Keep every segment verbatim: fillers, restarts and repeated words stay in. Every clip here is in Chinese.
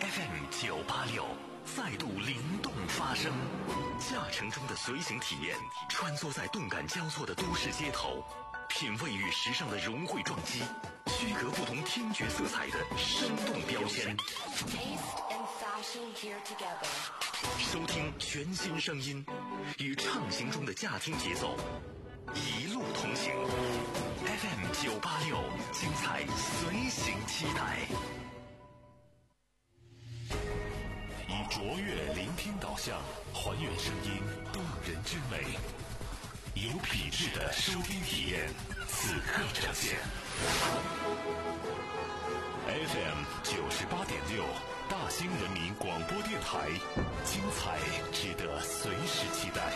F M 九八六再度灵动发声，驾乘中的随行体验，穿梭在动感交错的都市街头，品味与时尚的融汇撞击，区隔不同听觉色彩的生动标签。收听全新声音，与畅行中的驾听节奏，一路同行。F M 九八六，精彩随行期待。以卓越聆听导向，还原声音动人之美，有品质的收听体验，此刻呈现。F M 九十八点六，大兴人民广播电台，精彩值得随时期待。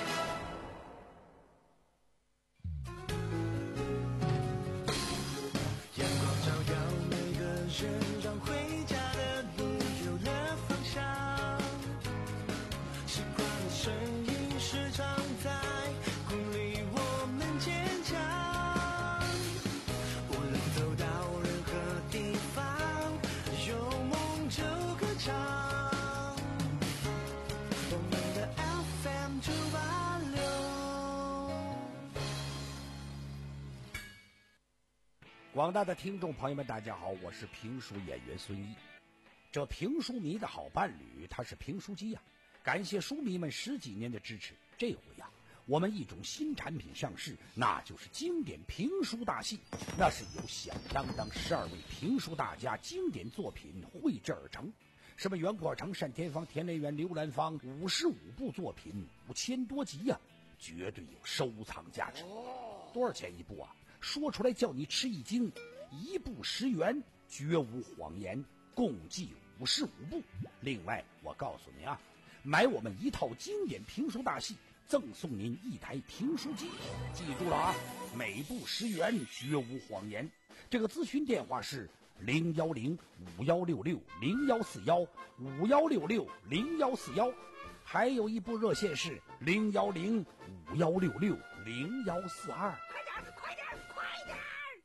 阳光照耀每个人，让回家的路有了方向。习惯的声音时常在鼓励我们坚强。无论走到任何地方，有梦就歌唱。我们的 F M 九八六。 广大的听众朋友们，大家好，我是评书演员孙一。这评书迷的好伴侣，他是评书机呀、啊。感谢书迷们十几年的支持，这回呀、啊，我们一种新产品上市，那就是经典评书大戏。那是由响当当十二位评书大家经典作品绘制而成，什么袁阔成、单田芳、田连元、刘兰芳，五十五部作品，五千多集呀、啊，绝对有收藏价值。多少钱一部啊？说出来叫你吃一惊，一部十元，绝无谎言，共计五十五部。另外我告诉你啊，买我们一套经典评书大戏，赠送您一台评书机。记住了啊，每部十元，绝无谎言。这个咨询电话是零幺零五幺六六零幺四幺五幺六六零幺四幺，还有一部热线是零幺零五幺六六零幺四二。快点，快点，快点！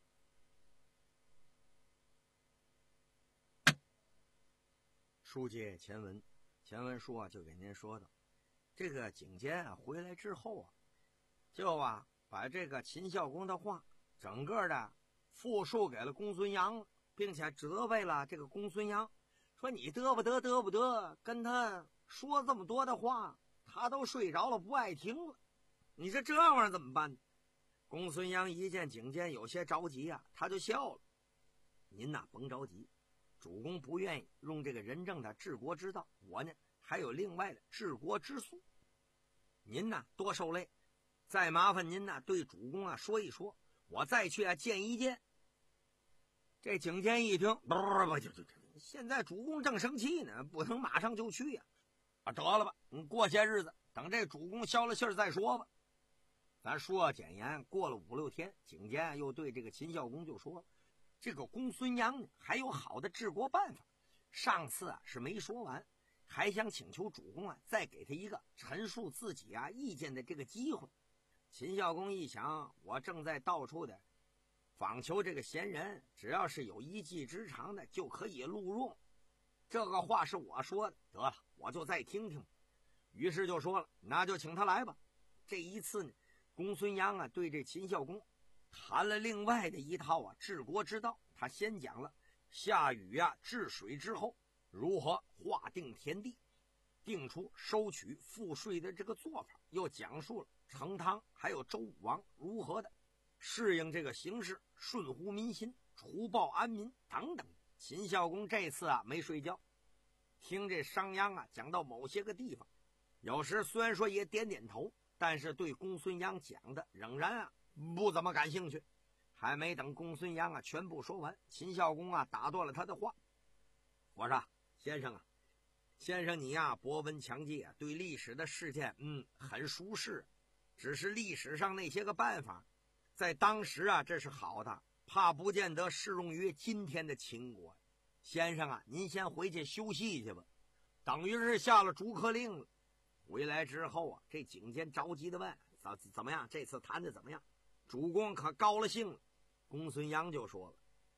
书接前文，前文书啊就给您说到，这个景监啊回来之后啊，就啊把这个秦孝公的话整个的复述给了公孙阳，并且责备了这个公孙阳，说你得不得得不得，跟他说这么多的话，他都睡着了不爱听了，你说这玩意儿怎么办？公孙阳一见景监有些着急啊，他就笑了，您呐甭着急，主公不愿意用这个仁政的治国之道，我呢还有另外的治国之术，您呢多受累，再麻烦您呢对主公啊说一说，我再去啊见一见。这景监一听，不不不，就就现在主公正生气呢，不能马上就去呀、啊。啊，得了吧，你过些日子，等这主公消了气儿再说吧。咱说简言，过了五六天，景监又对这个秦孝公就说了，这个公孙阳呢还有好的治国办法，上次啊是没说完，还想请求主公啊再给他一个陈述自己啊意见的这个机会。秦孝公一想，我正在到处的访求这个贤人，只要是有一技之长的就可以录用，这个话是我说的，得了，我就再听听。于是就说了，那就请他来吧。这一次呢，公孙阳啊对这秦孝公谈了另外的一套啊治国之道。他先讲了下雨啊治水之后如何划定田地，定出收取赋税的这个做法，又讲述了成汤还有周武王如何的适应这个形势，顺乎民心，除暴安民等等。秦孝公这次啊没睡觉，听这商鞅啊讲到某些个地方，有时虽然说也点点头，但是对公孙鞅讲的仍然啊不怎么感兴趣。还没等公孙鞅啊全部说完，秦孝公啊打断了他的话，我说先生啊，先生你呀、啊、博闻强记啊，对历史的事件嗯很熟识，只是历史上那些个办法在当时啊这是好的，怕不见得适用于今天的秦国。先生啊，您先回去休息去吧，等于是下了逐客令了。回来之后啊，这景监着急的问，怎怎么样？这次谈的怎么样？主公可高了兴了。公孙鞅就说了，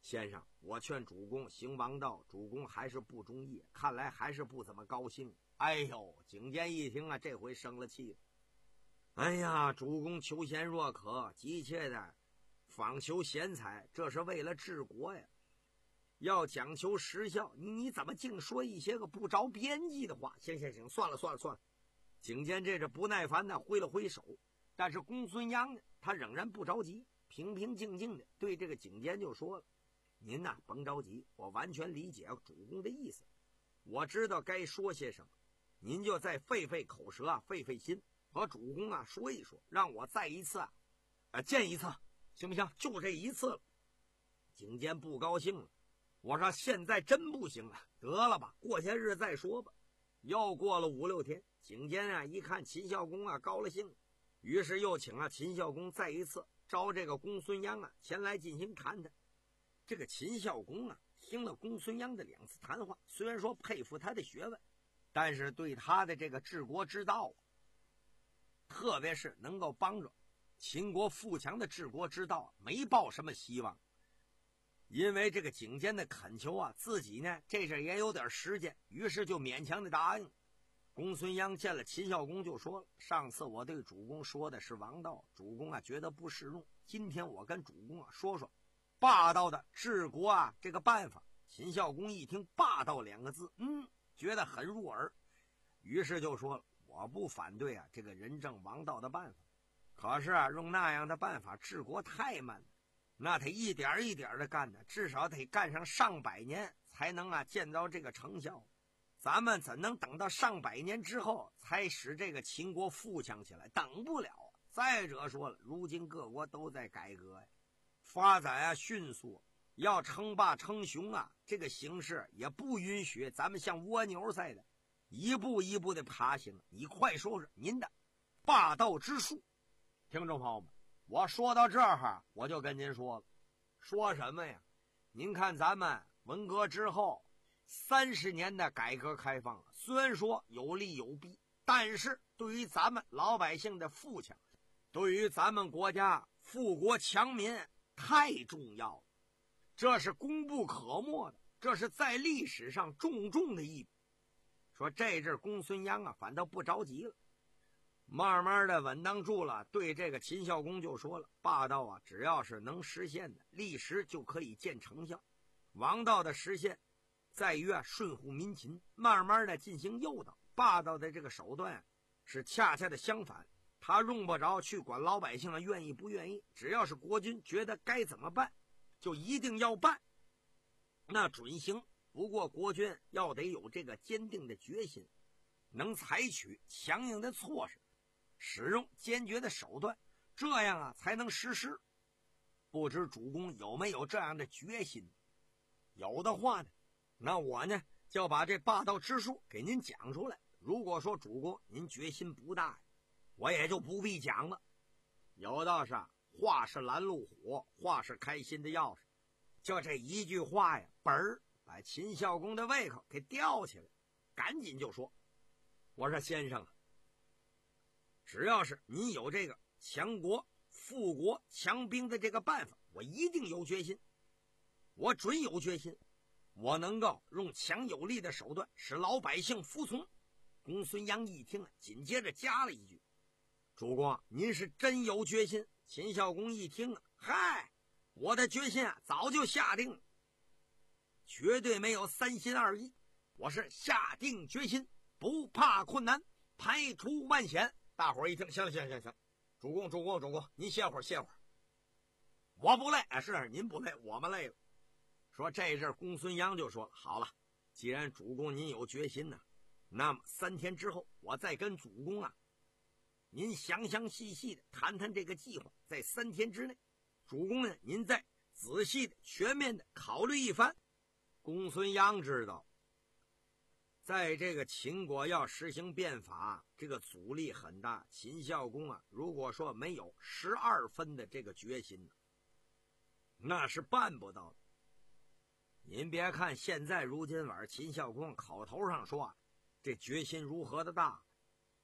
先生，我劝主公行王道，主公还是不中意，看来还是不怎么高兴。哎呦，景监一听啊，这回生了气了。哎呀，主公求贤若渴，急切的访求贤才，这是为了治国呀，要讲求实效。你你怎么净说一些个不着边际的话？行行行，算了算了算了。景监这是不耐烦的挥了挥手，但是公孙鞅呢，他仍然不着急，平平静静的对这个景监就说了：“您呐，甭着急，我完全理解主公的意思，我知道该说些什么，您就再费费口舌啊，费费心，和主公啊说一说，让我再一次啊，啊见一次，行不行？就这一次了。”景监不高兴了，我说现在真不行了，得了吧，过些日再说吧。又过了五六天，景监啊一看秦孝公啊高了兴，于是又请啊秦孝公再一次招这个公孙鞅啊前来进行谈谈。这个秦孝公啊听了公孙鞅的两次谈话，虽然说佩服他的学问，但是对他的这个治国之道，特别是能够帮助秦国富强的治国之道，没抱什么希望。因为这个景监的恳求啊，自己呢这阵也有点时间，于是就勉强的答应。公孙鞅见了秦孝公就说了：“上次我对主公说的是王道，主公啊觉得不适用，今天我跟主公啊说说霸道的治国啊这个办法。”秦孝公一听霸道两个字，嗯，觉得很入耳，于是就说了：“我不反对啊这个仁政王道的办法，可是啊用那样的办法治国太慢了，那得一点一点的干呢，至少得干上上百年才能啊见到这个成效。咱们怎能等到上百年之后才使这个秦国富强起来？等不了啊！再者说了，如今各国都在改革呀，发展啊迅速，要称霸称雄啊，这个形势也不允许咱们像蜗牛似的一步一步的爬行。你快说说您的霸道之术。听众朋友们，我说到这儿我就跟您说了，说什么呀？您看咱们文革之后三十年的改革开放，虽然说有利有弊，但是对于咱们老百姓的富强，对于咱们国家富国强民太重要了，这是功不可没的，这是在历史上重重的一笔。说这阵公孙鞅啊反倒不着急了，慢慢的稳当住了，对这个秦孝公就说了：霸道啊只要是能实现的，历时就可以见成效，王道的实现在于啊顺乎民情，慢慢的进行诱导。霸道的这个手段是恰恰的相反，他用不着去管老百姓愿意不愿意，只要是国君觉得该怎么办就一定要办，那准行。不过国君要得有这个坚定的决心，能采取强硬的措施，使用坚决的手段，这样啊才能实施。不知主公有没有这样的决心？有的话呢，那我呢就把这霸道之术给您讲出来。如果说主公您决心不大，我也就不必讲了。有道是话是拦路虎，话是开心的钥匙。就这一句话呀，本儿把秦孝公的胃口给吊起来，赶紧就说：我说先生啊，只要是您有这个强国富国强兵的这个办法，我一定有决心，我准有决心，我能够用强有力的手段使老百姓服从。公孙鞅一听啊，紧接着加了一句：主公您是真有决心。秦孝公一听啊，嗨，我的决心啊早就下定了，绝对没有三心二意，我是下定决心，不怕困难，排除万险。大伙儿一听，行了行了行了行了，主公主公主公，您歇会儿歇会儿，我不累。是您不累，我们累了。说这阵公孙鞅就说：好了，既然主公您有决心呢、啊，那么三天之后我再跟主公啊您详详细细的谈谈这个计划，在三天之内，主公呢您再仔细的全面的考虑一番。公孙鞅知道在这个秦国要实行变法，这个阻力很大。秦孝公啊如果说没有十二分的这个决心，那是办不到的。您别看现在如今晚秦孝公口头上说啊这决心如何的大，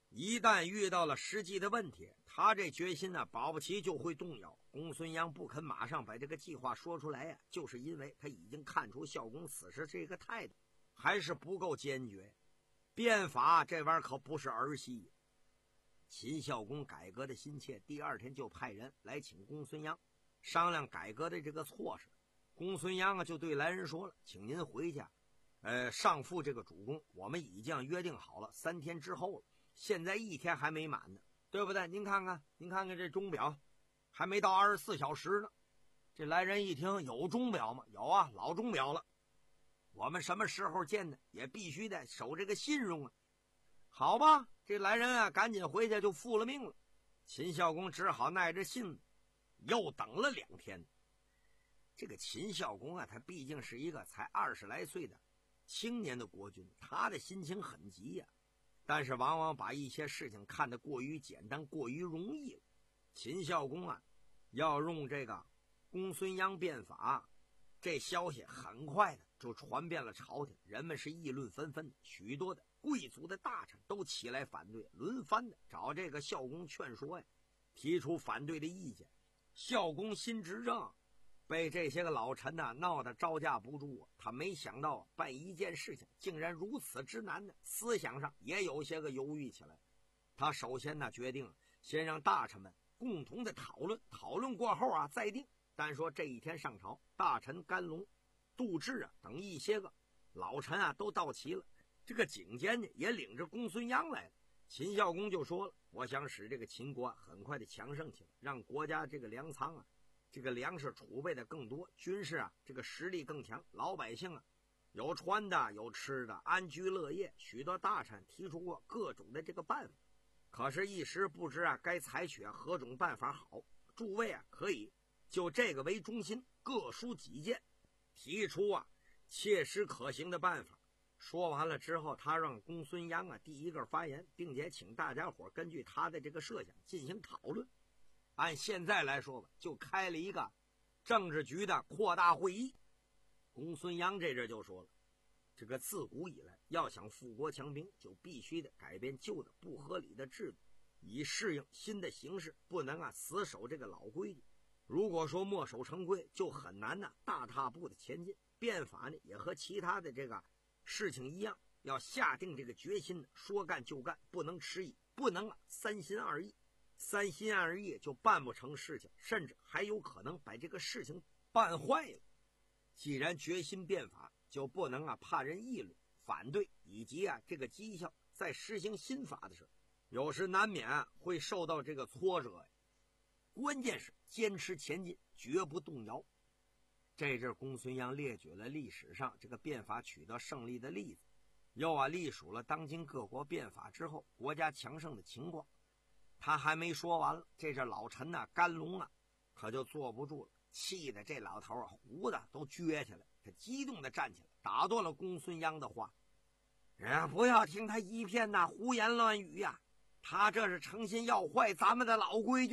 一旦遇到了实际的问题，他这决心呢，保不齐就会动摇。公孙鞅不肯马上把这个计划说出来呀、啊，就是因为他已经看出孝公此时这个态度还是不够坚决。变法这玩意儿可不是儿戏。秦孝公改革的心切，第二天就派人来请公孙鞅商量改革的这个措施。公孙鞅啊，就对来人说了，请您回家，呃，上复这个主公，我们已经约定好了三天之后了，现在一天还没满呢，对不对？您看看，您看看这钟表，还没到二十四小时呢。这来人一听，有钟表吗？有啊，老钟表了。我们什么时候见呢？也必须得守这个信用啊。好吧，这来人啊，赶紧回去就复了命了。秦孝公只好耐着性子，又等了两天。这个秦孝公啊，他毕竟是一个才二十来岁的青年的国君，他的心情很急呀、啊，但是往往把一些事情看得过于简单，过于容易了。秦孝公啊，要用这个公孙鞅变法，这消息很快的就传遍了朝廷，人们是议论纷纷，许多的贵族的大臣都起来反对，轮番的找这个孝公劝说呀，提出反对的意见。孝公新执政，被这些个老臣呢、啊、闹得招架不住、啊、他没想到、啊、办一件事情竟然如此之难的，思想上也有些个犹豫起来。他首先呢决定先让大臣们共同的讨论，讨论过后啊再定。但说这一天上朝，大臣甘龙、杜挚啊等一些个老臣啊都到齐了，这个景监呢也领着公孙鞅来了。秦孝公就说了，我想使这个秦国很快的强盛起来，让国家这个粮仓啊这个粮食储备的更多，军事啊这个实力更强，老百姓啊有穿的有吃的，安居乐业。许多大臣提出过各种的这个办法，可是一时不知啊该采取何种办法好。诸位啊可以就这个为中心，各抒己见，提出啊切实可行的办法。说完了之后，他让公孙鞅啊第一个发言，并且请大家伙根据他的这个设想进行讨论。按现在来说吧，就开了一个政治局的扩大会议。公孙鞅这阵就说了，这个自古以来要想富国强兵，就必须得改变旧的不合理的制度，以适应新的形势，不能啊死守这个老规矩。如果说墨守成规，就很难呢、啊、大踏步的前进。变法呢也和其他的这个事情一样，要下定这个决心，说干就干，不能迟疑，不能啊三心二意。三心二意就办不成事情，甚至还有可能把这个事情办坏了。既然决心变法，就不能啊怕人议论反对，以及啊这个绩效在实行新法的时候，有时难免、啊、会受到这个挫折。关键是坚持前进，绝不动摇。这阵公孙鞅列举了历史上这个变法取得胜利的例子，又啊历数了当今各国变法之后国家强盛的情况。他还没说完了，这阵老臣呢、啊、甘龙啊可就坐不住了，气得这老头啊胡子都撅起来，他激动的站起来，打断了公孙鞅的话：哎，不要听他一片呐、啊、胡言乱语呀、啊，他这是诚心要坏咱们的老规矩。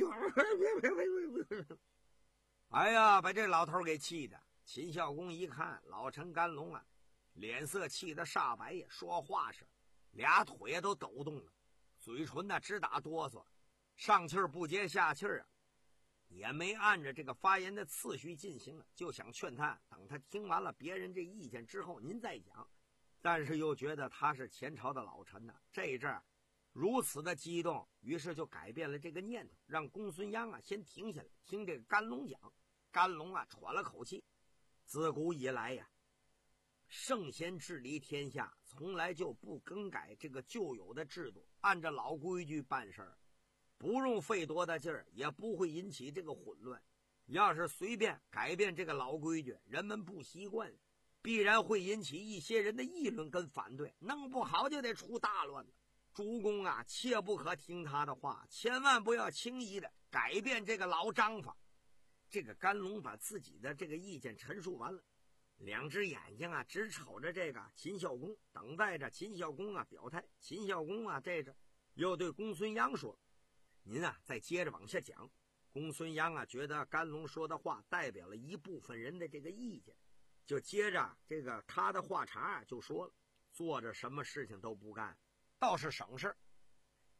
哎呀，把这老头给气的。秦孝公一看老臣甘龙啊脸色气得煞白呀，说话时俩腿都抖动了，嘴唇呢直打哆嗦，上气儿不接下气儿啊，也没按着这个发言的次序进行了，就想劝他等他听完了别人这意见之后您再讲。但是又觉得他是前朝的老臣呢、啊，这一阵如此的激动，于是就改变了这个念头，让公孙鞅啊先停下来听这个甘龙讲。甘龙啊喘了口气，自古以来呀，圣贤治理天下，从来就不更改这个旧有的制度，按照老规矩办事儿，不用费多大劲儿，也不会引起这个混乱。要是随便改变这个老规矩，人们不习惯，必然会引起一些人的议论跟反对，弄不好就得出大乱了。主公啊，切不可听他的话，千万不要轻易的改变这个老章法。这个甘龙把自己的这个意见陈述完了，两只眼睛啊直瞅着这个秦孝公，等待着秦孝公啊表态。秦孝公啊这着又对公孙鞅说：您啊再接着往下讲。公孙鞅啊觉得甘龙说的话代表了一部分人的这个意见，就接着这个他的话茬就说了：做着什么事情都不干，倒是省事。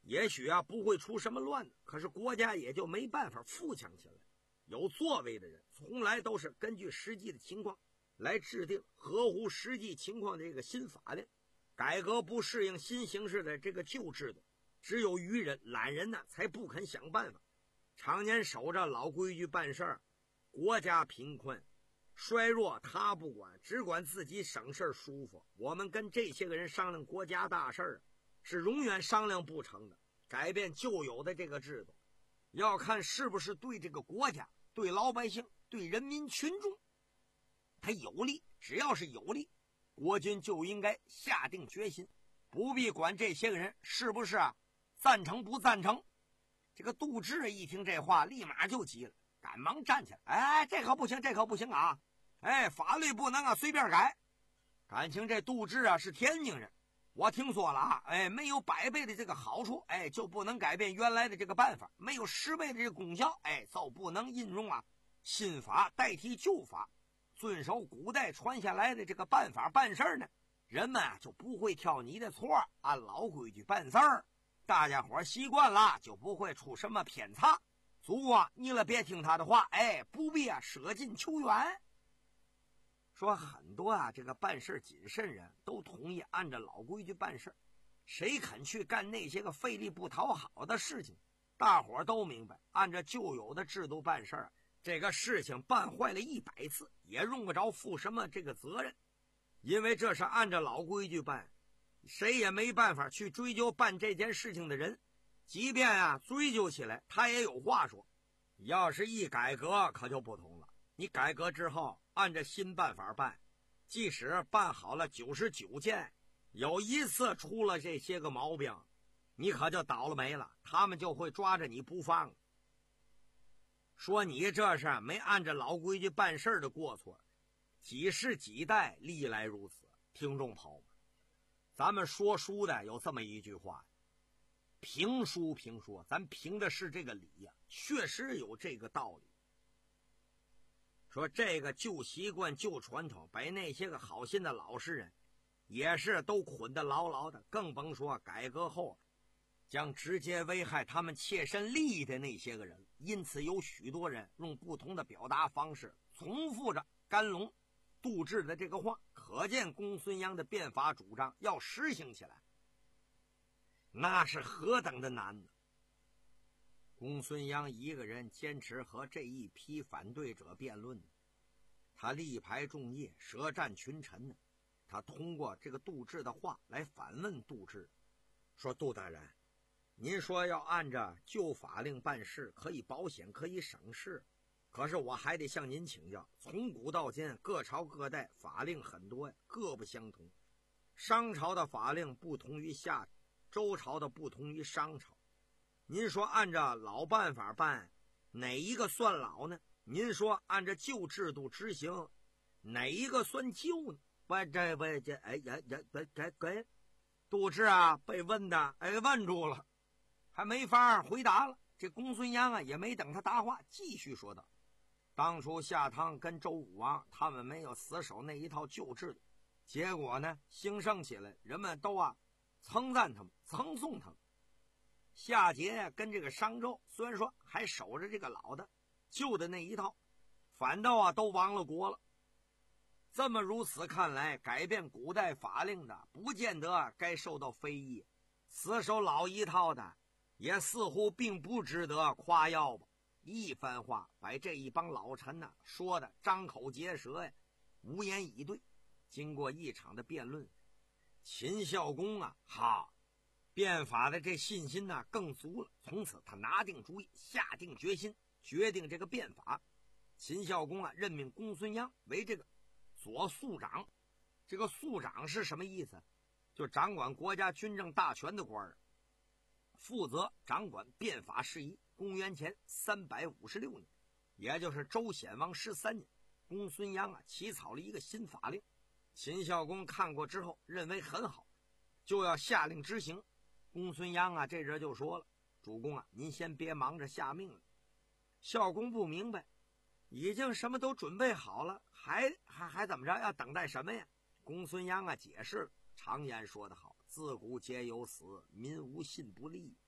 也许啊不会出什么乱子，可是国家也就没办法富强起来。有作为的人从来都是根据实际的情况来制定合乎实际情况的这个新法令。改革不适应新形势的这个旧制度，只有愚人懒人呢才不肯想办法，常年守着老规矩办事儿，国家贫困衰弱他不管，只管自己省事舒服。我们跟这些个人商量国家大事儿，是永远商量不成的。改变旧有的这个制度，要看是不是对这个国家、对老百姓、对人民群众它有利。只要是有利，国军就应该下定决心，不必管这些个人是不是啊赞成不赞成。这个杜雉一听这话，立马就急了，赶忙站起来，哎，这可不行，这可不行啊！哎，法律不能啊随便改。感情这杜雉啊是天津人，我听说了啊，哎，没有百倍的这个好处，哎，就不能改变原来的这个办法；没有十倍的这个功效，哎，就不能引用啊新法代替旧法，遵守古代传下来的这个办法办事儿呢，人们啊就不会挑你的错，按老规矩办事儿，大家伙习惯了，就不会出什么偏差。祖啊，你了别听他的话，哎，不必啊舍近求远。说很多啊，这个办事谨慎人都同意按照老规矩办事，谁肯去干那些个费力不讨好的事情？大伙都明白，按照旧有的制度办事，这个事情办坏了一百次，也用不着负什么这个责任，因为这是按照老规矩办，谁也没办法去追究办这件事情的人。即便啊追究起来，他也有话说。要是一改革可就不同了，你改革之后按照新办法办，即使办好了九十九件，有一次出了这些个毛病，你可就倒了霉了，他们就会抓着你不放，说你这是没按照老规矩办事的过错，几世几代历来如此。听众朋友们，咱们说书的有这么一句话，评书评说，咱评的是这个理呀、啊，确实有这个道理。说这个旧习惯旧传统把那些个好心的老实人也是都捆得牢牢的，更甭说改革后将直接危害他们切身利益的那些个人。因此有许多人用不同的表达方式重复着甘龙杜雉的这个话，可见公孙鞅的变法主张要实行起来那是何等的难呢？公孙鞅一个人坚持和这一批反对者辩论，他力排众议，舌战群臣呢。他通过这个杜雉的话来反问杜雉，说杜大人，您说要按照旧法令办事，可以保险，可以省事，可是我还得向您请教，从古到今各朝各代法令很多呀，各不相同。商朝的法令不同于夏朝，周朝的不同于商朝，您说按照老办法办，哪一个算老呢？您说按照旧制度执行，哪一个算旧呢？不，这不这哎呀呀，这这这，杜雉啊被问的哎问住了，还没法回答了。这公孙鞅啊也没等他答话，继续说道：当初夏汤跟周武王他们没有死守那一套旧制度，结果呢兴盛起来，人们都啊称赞他们，称颂他们。夏桀跟这个商纣虽然说还守着这个老的旧的那一套，反倒啊都亡了国了。这么如此看来，改变古代法令的不见得该受到非议，死守老一套的也似乎并不值得夸耀吧。一番话把这一帮老臣呢说的张口结舌呀，无言以对。经过一场的辩论，秦孝公啊哈变法的这信心呢更足了，从此他拿定主意，下定决心，决定这个变法。秦孝公啊任命公孙鞅为这个左庶长。这个庶长是什么意思？就掌管国家军政大权的官儿，负责掌管变法事宜。公元前三百五十六年，也就是周显王十三年，公孙鞅啊起草了一个新法令。秦孝公看过之后认为很好，就要下令执行。公孙鞅啊这人就说了，主公啊您先别忙着下命令。孝公不明白，已经什么都准备好了，还还还怎么着？要等待什么呀？公孙鞅啊解释，常言说得好，自古皆有死，民无信不立。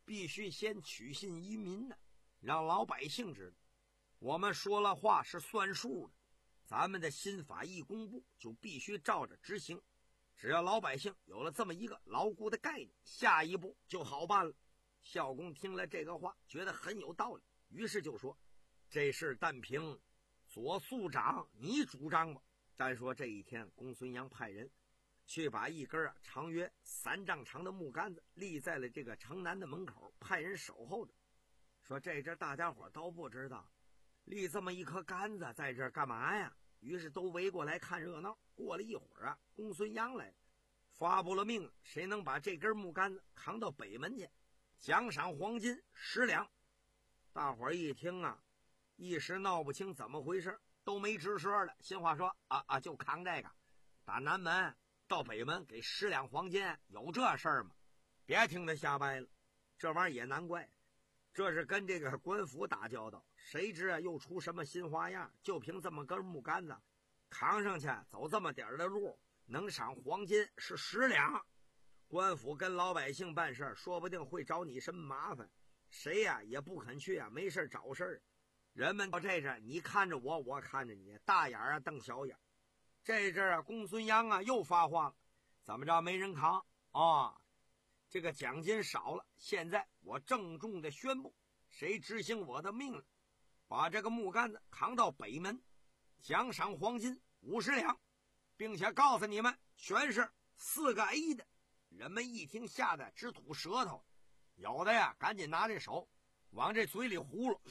必须先取信于民呢，让老百姓知道，我们说了话是算数的，咱们的新法一公布，就必须照着执行。只要老百姓有了这么一个牢固的概念，下一步就好办了。孝公听了这个话，觉得很有道理，于是就说：“这事但凭左宿长你主张吧。”单说这一天，公孙阳派人去把一根啊长约三丈长的木杆子立在了这个城南的门口，派人守候着。说这阵大家伙都不知道立这么一颗杆子在这儿干嘛呀？于是都围过来看热闹。过了一会儿啊，公孙阳来了，发布了命令，谁能把这根木杆子扛到北门去，奖赏黄金十两。大伙儿一听啊，一时闹不清怎么回事，都没直说了。新话说啊啊，就扛这个，打南门到北门给十两黄金，有这事儿吗？别听他瞎掰了，这玩意儿也难怪，这是跟这个官府打交道，谁知啊又出什么新花样？就凭这么根木杆子扛上去，走这么点的路，能赏黄金是十两。官府跟老百姓办事，说不定会找你什么麻烦，谁呀、啊、也不肯去啊，没事找事儿。人们到这阵，你看着我，我看着你，大眼啊瞪小眼。这阵啊，公孙阳啊又发话了，怎么着没人扛啊、哦？这个奖金少了，现在我郑重的宣布，谁执行我的命令，把这个木杆子扛到北门，奖赏黄金五十两，并且告诉你们，全是四个 A 的。人们一听，吓得直吐舌头，有的呀赶紧拿这手往这嘴里葫芦。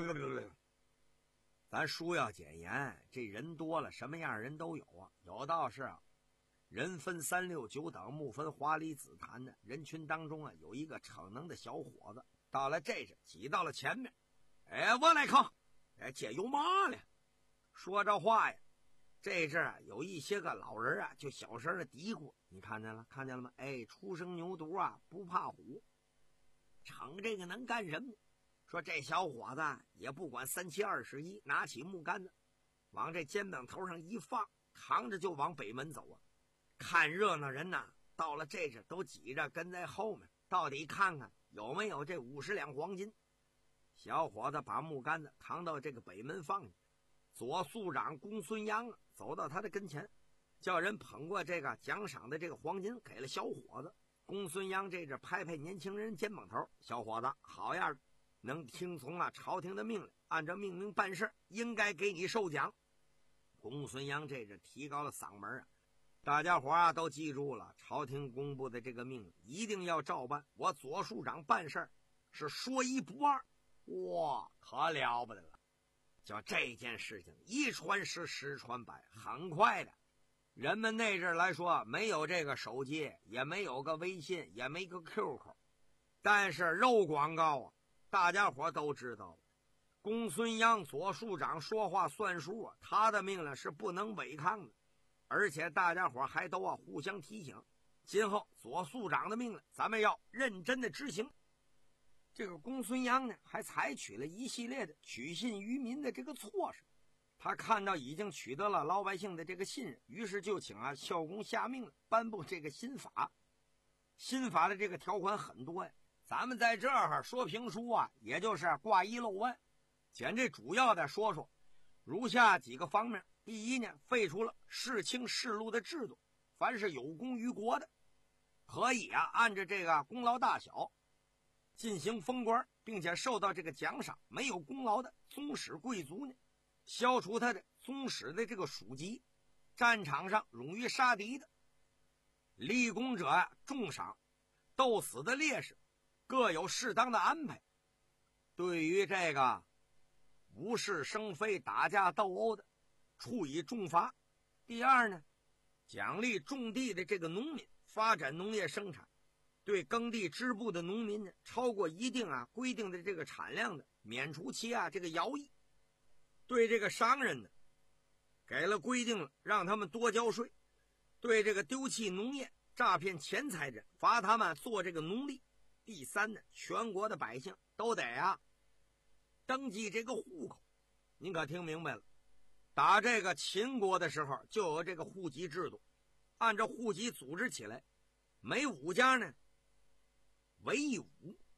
咱书要简言，这人多了，什么样人都有啊。有道是啊，人分三六九等，木分花梨紫檀的。人群当中啊，有一个逞能的小伙子，到了这时挤到了前面。哎，我来扛。哎，这有嘛了？说这话呀，这阵啊，有一些个老人啊，就小声的嘀咕：“你看见了，看见了吗？哎，初生牛犊啊，不怕虎。逞这个能干什么？”说这小伙子也不管三七二十一，拿起木杆子往这肩膀头上一放，扛着就往北门走啊。看热闹人呐，到了这阵都挤着跟在后面，到底看看有没有这五十两黄金。小伙子把木杆子扛到这个北门放下，左宿长公孙阳啊走到他的跟前，叫人捧过这个奖赏的这个黄金给了小伙子。公孙阳这阵拍拍年轻人肩膀头：“小伙子，好样的，能听从啊朝廷的命令，按照命令办事，应该给你授奖。”公孙阳这阵提高了嗓门啊，大家伙啊都记住了，朝廷公布的这个命令一定要照办。我左庶长办事是说一不二，哇，可了不得了！就这件事情一传十，十传百，很快的，人们那阵来说没有这个手机，也没有个微信，也没个 Q Q， 但是肉广告啊，大家伙都知道了。公孙阳左庶长说话算数啊，他的命令是不能违抗的，而且大家伙还都要互相提醒，今后左庶长的命令咱们要认真的执行。这个公孙阳呢，还采取了一系列的取信于民的这个措施。他看到已经取得了老百姓的这个信任，于是就请啊孝公下命令颁布这个新法。新法的这个条款很多呀，咱们在这儿说评书啊，也就是挂一漏万，捡这主要的说说。如下几个方面：第一呢，废除了世卿世禄的制度，凡是有功于国的，可以啊按照这个功劳大小进行封官，并且受到这个奖赏。没有功劳的宗室贵族呢，消除他的宗室的这个属籍。战场上勇于杀敌的，立功者啊重赏，斗死的烈士各有适当的安排。对于这个无事生非、打架斗殴的，处以重罚。第二呢，奖励种地的这个农民，发展农业生产。对耕地织布的农民呢，超过一定啊规定的这个产量的，免除其啊这个徭役。对这个商人呢，给了规定了，让他们多交税。对这个丢弃农业、诈骗钱财的，罚他们做这个农吏。第三呢，全国的百姓都得啊登记这个户口。您可听明白了？打这个秦国的时候就有这个户籍制度，按照户籍组织起来，每五家呢为一伍，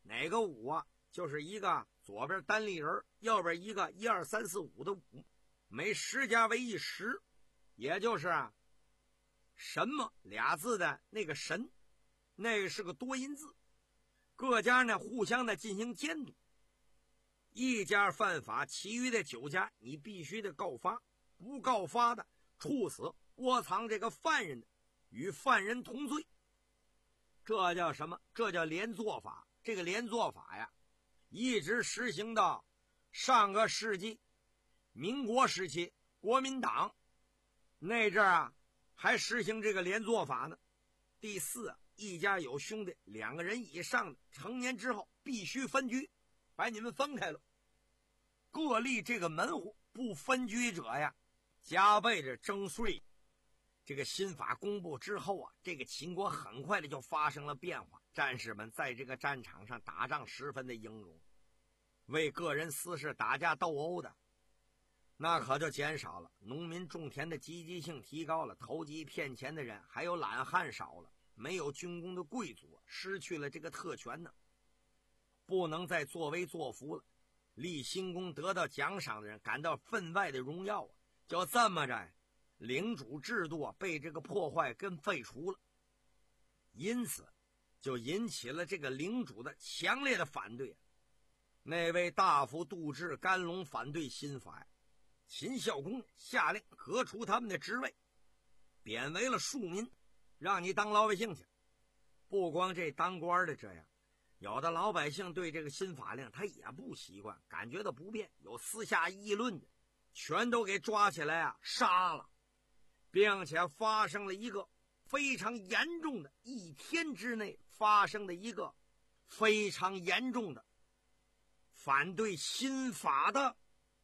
哪个五啊？就是一个左边单立人，右边一个一二三四五的五，每十加为一十，也就是啊什么俩字的那个神，那个是个多音字，各家呢互相的进行监督。一家犯法，其余的九家你必须得告发，不告发的处死窝藏这个犯人的，与犯人同罪。这叫什么？这叫连坐法。这个连坐法呀，一直实行到上个世纪民国时期，国民党那阵儿啊还实行这个连坐法呢。第四啊，一家有兄弟两个人以上的，成年之后必须分居，把你们分开了。各立这个门户，不分居者呀，加倍着征税。这个新法公布之后啊，这个秦国很快的就发生了变化。战士们在这个战场上打仗十分的英勇，为个人私事打架斗殴的那可就减少了，农民种田的积极性提高了，投机骗钱的人还有懒汉少了，没有军功的贵族失去了这个特权呢，不能再作威作福了。立新功得到奖赏的人感到分外的荣耀啊，就这么着，领主制度啊被这个破坏跟废除了，因此就引起了这个领主的强烈的反对。那位大夫杜志、甘龙反对新法呀，秦孝公下令革除他们的职位，贬为了庶民，让你当老百姓去。不光这当官的这样，有的老百姓对这个新法令他也不习惯，感觉到不便，有私下议论的，全都给抓起来啊杀了，并且发生了一个非常严重的，一天之内发生的一个非常严重的反对新法的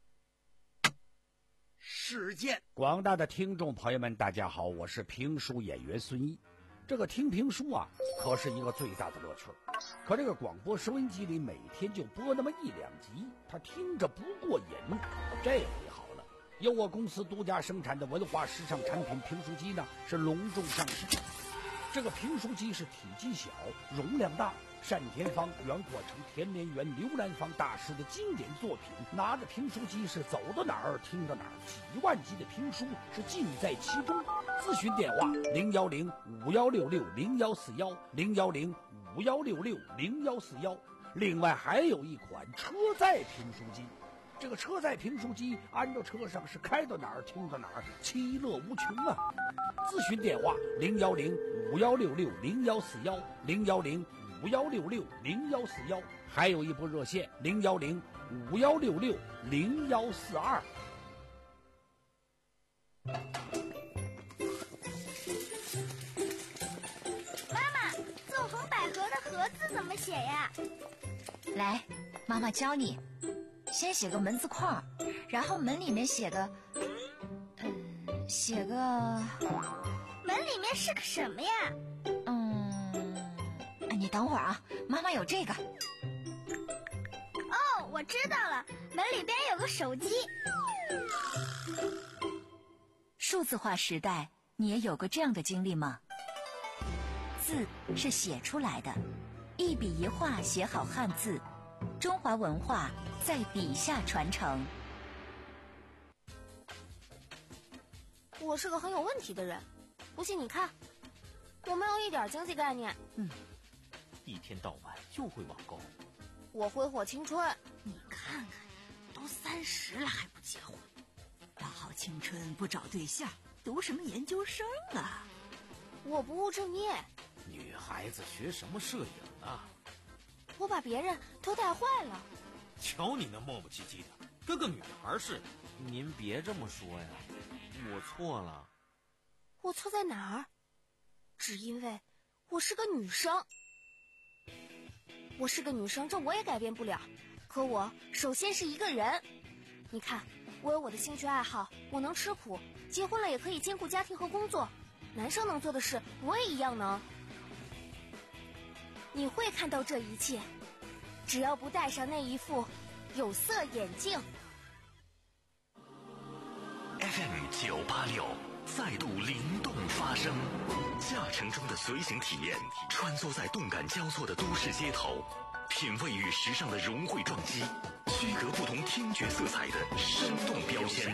事件。 广大的听众朋友们大家好，我是评书演员孙一。这个听评书啊可是一个最大的乐趣，可这个广播收音机里每天就播那么一两集，他听着不过瘾。这回好了，由我公司独家生产的文化时尚产品评书机呢是隆重上市。这个评书机是体积小，容量大，单田芳、袁阔成、田连元、刘兰芳大师的经典作品，拿着评书机是走到哪儿听到哪儿，几万集的评书是尽在其中。咨询电话零幺零五幺六六零幺四幺零幺零五幺六六零幺四幺。另外还有一款车载评书机，这个车载评书机安到车上是开到哪儿听到哪儿，其乐无穷啊！咨询电话零幺零五幺六六零幺四幺零幺零五幺六六零幺四幺，还有一部热线零幺零五幺六六零幺四二。 妈妈，纵横捭阖的阖字怎么写呀？ 来，妈妈教你。先写个门字框，然后门里面写个，嗯，写个门里面是个什么呀？ 嗯，你等会儿啊，妈妈有这个。 哦，我知道了，门里边有个手机。 数字化时代，你也有过这样的经历吗？字是写出来的，一笔一画写好汉字，中华文化在笔下传承。 我是个很有问题的人，不信你看，我没有一点经济概念。 嗯，一天到晚就会网购。 我挥霍青春。 你看看，都三十了还不结婚，大好青春不找对象，读什么研究生啊？ 我不务正业。 女孩子学什么摄影啊？ 我把别人都带坏了。 瞧你那磨磨唧唧的，跟个女孩似的。您别这么说呀，我错了。 我错在哪儿？只因为我是个女生。我是个女生，这我也改变不了。可我首先是一个人。你看，我有我的兴趣爱好，我能吃苦，结婚了也可以兼顾家庭和工作。男生能做的事，我也一样能。你会看到这一切，只要不戴上那一副有色眼镜。 F M 九八六再度灵动发声，驾乘中的随行体验，穿梭在动感交错的都市街头， 品味与时尚的融汇撞击，区隔不同听觉色彩的生动标签。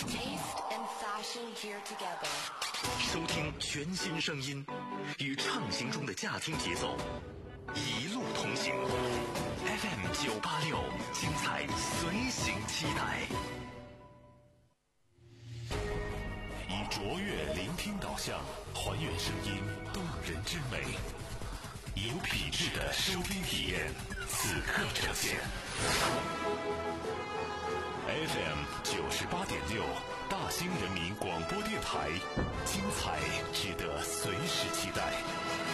收听全新声音，与畅行中的驾听节奏，一路同行。F M 九八六，精彩随行期待。以卓越聆听导向，还原声音动人之美。有品质的收听体验，此刻呈现。F M 九十八点六，大兴人民广播电台，精彩值得随时期待。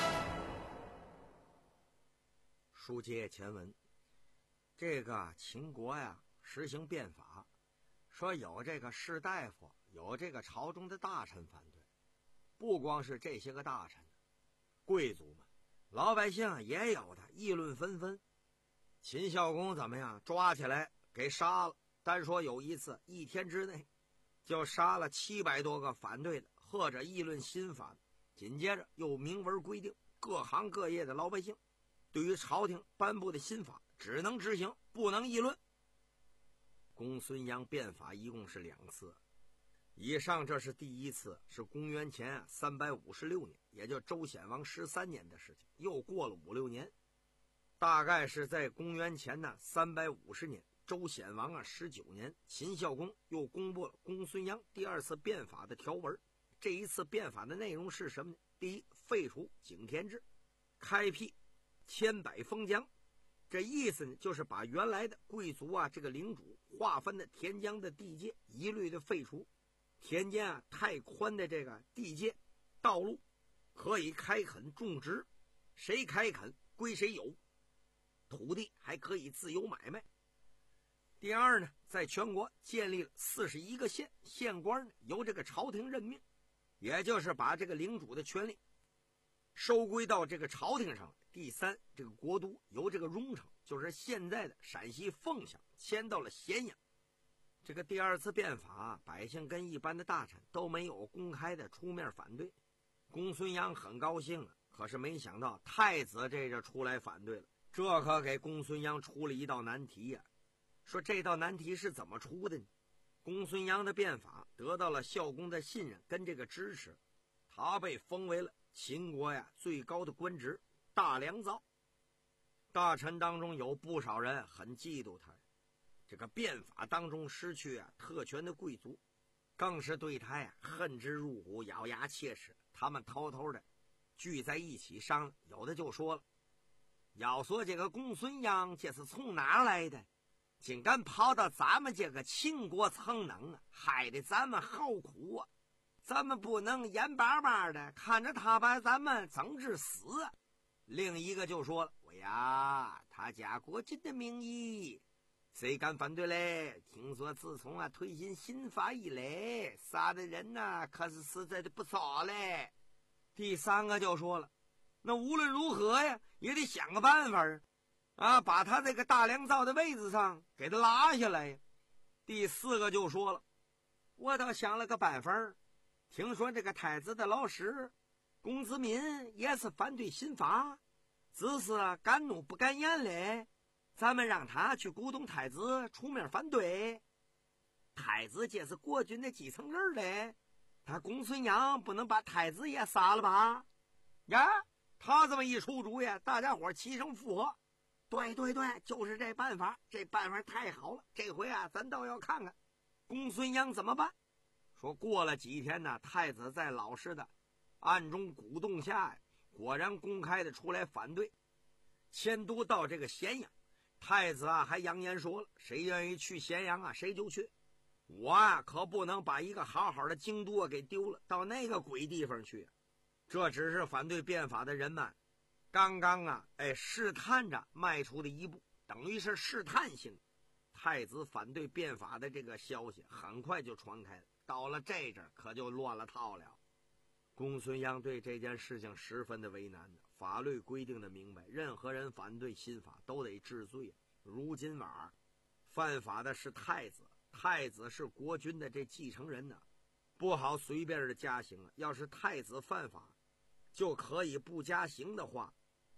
书接前文，这个秦国呀实行变法，说有这个士大夫，有这个朝中的大臣反对，不光是这些个大臣，贵族们。老百姓也有的议论纷纷，秦孝公怎么样？抓起来给杀了。单说有一次，一天之内就杀了七百多个反对的或者议论新法的。紧接着又明文规定，各行各业的老百姓对于朝廷颁布的新法只能执行，不能议论。公孙鞅变法一共是两次，以上这是第一次，是公元前三百五十六年，也就周显王十三年的事情。又过了五六年，大概是在公元前呢三百五十年，周显王啊十九年，秦孝公又公布了公孙鞅第二次变法的条文。这一次变法的内容是什么呢？第一，废除井田制，开辟千百封疆。这意思呢，就是把原来的贵族啊这个领主划分的田疆的地界一律的废除。田间啊太宽的这个地界道路可以开垦种植，谁开垦归谁有，土地还可以自由买卖。第二呢，在全国建立了四十一个县，县官呢由这个朝廷任命，也就是把这个领主的权力收归到这个朝廷上。第三，这个国都由这个荣城，就是现在的陕西凤翔，迁到了咸阳。这个第二次变法，百姓跟一般的大臣都没有公开的出面反对。公孙鞅很高兴啊，可是没想到太子这就出来反对了，这可给公孙鞅出了一道难题呀、啊。说这道难题是怎么出的呢？公孙鞅的变法得到了孝公的信任跟这个支持，他被封为了秦国呀最高的官职大良造。大臣当中有不少人很嫉妒他，这个变法当中失去啊特权的贵族更是对他呀恨之入骨，咬牙切齿。他们偷偷的聚在一起商量，有的就说了，要说这个公孙鞅这是从哪来的，竟敢跑到咱们这个秦国逞能啊，害得咱们好苦啊，咱们不能眼巴巴的看着他把咱们整治死啊。另一个就说了，我呀他家国君的名义谁敢反对嘞？听说自从啊推行新法以来，杀的人呐、啊、可是实在的不少嘞。第三个就说了，那无论如何呀也得想个办法啊，啊把他这个大良造的位子上给他拉下来呀。第四个就说了，我倒想了个办法，听说这个太子的老师公子敏也是反对新法，只是敢怒不敢言嘞，咱们让他去鼓动太子出面反对。太子这是国君的继承人嘞，他公孙鞅不能把太子也杀了吧？呀，他这么一出主意，大家伙齐声附和。对对对，就是这办法，这办法太好了，这回啊咱倒要看看公孙鞅怎么办。说过了几天呢，太子在老师的暗中鼓动下，果然公开的出来反对，迁都到这个咸阳。太子啊还扬言说了，谁愿意去咸阳啊谁就去，我啊可不能把一个好好的京都啊给丢了，到那个鬼地方去。这只是反对变法的人们刚刚啊哎试探着迈出的一步，等于是试探性。太子反对变法的这个消息很快就传开了，到了这阵可就乱了套了。公孙鞅对这件事情十分的为难的，法律规定的明白，任何人反对新法都得治罪。如今晚犯法的是太子，太子是国君的这继承人呢，不好随便的加刑啊。要是太子犯法就可以不加刑的话，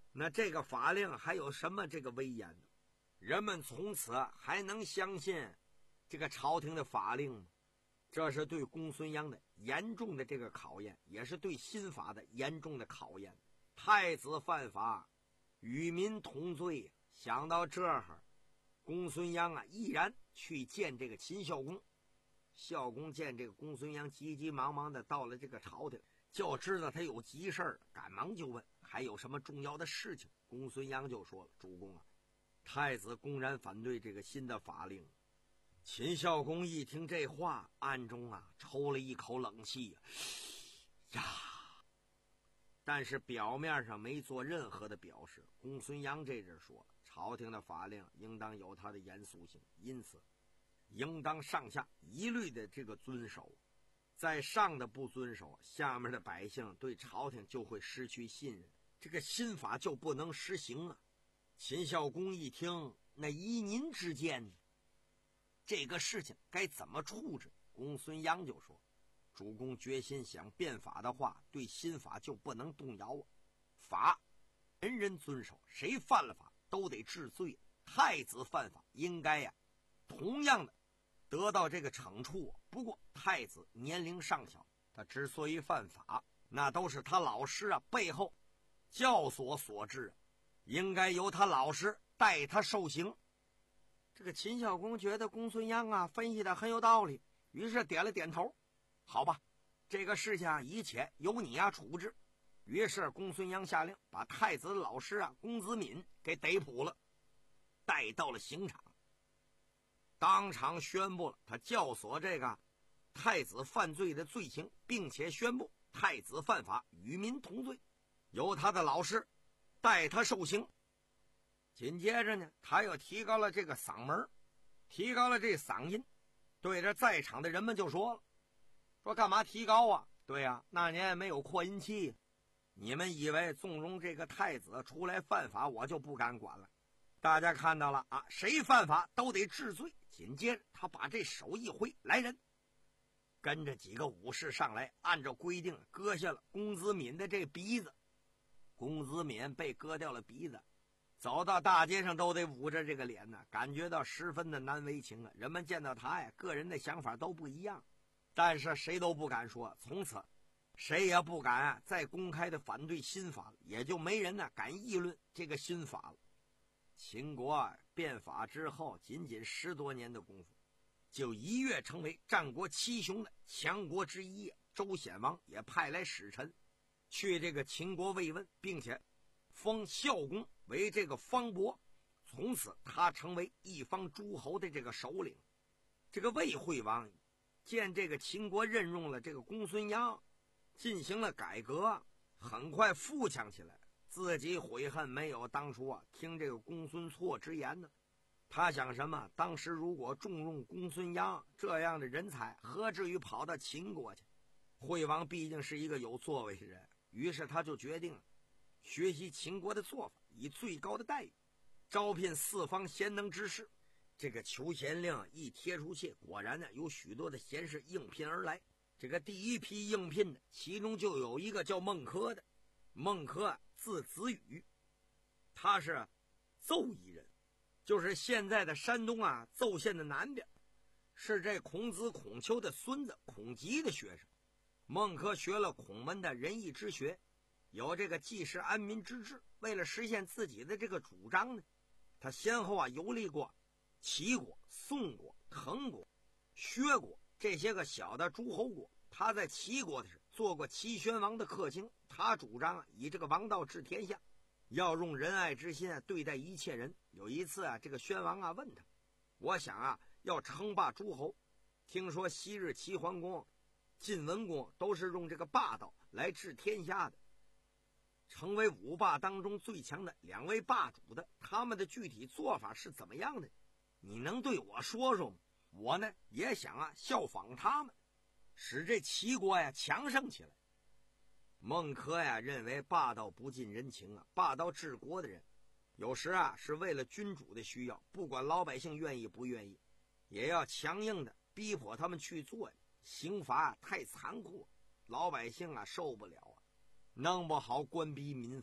那这个法令还有什么这个威严呢？人们从此还能相信这个朝廷的法令吗？这是对公孙鞅的严重的这个考验，也是对新法的严重的考验。太子犯法，与民同罪。想到这儿，公孙鞅啊，毅然去见这个秦孝公。孝公见这个公孙鞅急急忙忙的到了这个朝廷，就知道他有急事儿，赶忙就问还有什么重要的事情。公孙鞅就说了：“主公啊，太子公然反对这个新的法令。”秦孝公一听这话，暗中啊抽了一口冷气呀、啊、呀，但是表面上没做任何的表示。公孙鞅这阵说，朝廷的法令应当有它的严肃性，因此应当上下一律的这个遵守。在上的不遵守，下面的百姓对朝廷就会失去信任，这个新法就不能实行啊。秦孝公一听，那依您之见，这个事情该怎么处置？公孙鞅就说：“主公决心想变法的话，对新法就不能动摇啊。法人人遵守，谁犯了法都得治罪。太子犯法应该呀、啊，同样的得到这个惩处。不过太子年龄尚小，他之所以犯法，那都是他老师啊背后教唆所致啊，应该由他老师代他受刑。”这个秦孝公觉得公孙鞅啊分析的很有道理，于是点了点头。好吧，这个事情啊一切由你啊处置。于是公孙鞅下令把太子的老师啊公子敏给逮捕了，带到了刑场，当场宣布了他教唆这个太子犯罪的罪行，并且宣布太子犯法与民同罪，由他的老师代他受刑。紧接着呢，他又提高了这个嗓门，提高了这嗓音，对着在场的人们就说了：“说干嘛提高啊？对呀、啊，那年没有扩音器，你们以为纵容这个太子出来犯法，我就不敢管了。大家看到了啊，谁犯法都得治罪。”紧接着他把这手一挥，来人，跟着几个武士上来，按照规定割下了公子敏的这鼻子。公子敏被割掉了鼻子，走到大街上都得捂着这个脸呢，感觉到十分的难为情啊。人们见到他呀，个人的想法都不一样，但是谁都不敢说。从此谁也不敢啊再公开的反对新法了，也就没人呢敢议论这个新法了。秦国啊变法之后，仅仅十多年的功夫，就一跃成为战国七雄的强国之一。周显王也派来使臣去这个秦国慰问，并且封孝公为这个方伯，从此他成为一方诸侯的这个首领。这个魏惠王见这个秦国任用了这个公孙鞅，进行了改革，很快富强起来，自己悔恨没有当初啊听这个公孙痤之言呢。他想什么？当时如果重用公孙鞅这样的人才，何至于跑到秦国去？惠王毕竟是一个有作为的人，于是他就决定了学习秦国的做法，以最高的待遇招聘四方贤能之士。这个求贤令一贴出去，果然呢有许多的贤士应聘而来。这个第一批应聘的，其中就有一个叫孟轲的。孟轲字子羽，他是邹邑人，就是现在的山东啊邹县的南边，是这孔子孔丘的孙子孔吉的学生。孟轲学了孔门的仁义之学，有这个济世安民之志。为了实现自己的这个主张呢，他先后啊游历过齐国、宋国、滕国、薛国这些个小的诸侯国。他在齐国的时候做过齐宣王的客卿，他主张啊以这个王道治天下，要用仁爱之心啊对待一切人。有一次啊，这个宣王啊问他：“我想啊要称霸诸侯，听说昔日齐桓公、晋文公都是用这个霸道来治天下的，成为五霸当中最强的两位霸主的，他们的具体做法是怎么样的？你能对我说说吗？我呢也想啊效仿他们，使这齐国呀强盛起来。”孟轲呀认为霸道不近人情啊，霸道治国的人有时啊是为了君主的需要，不管老百姓愿意不愿意，也要强硬的逼迫他们去做。刑罚太残酷，老百姓啊受不了啊，弄不好官逼民反。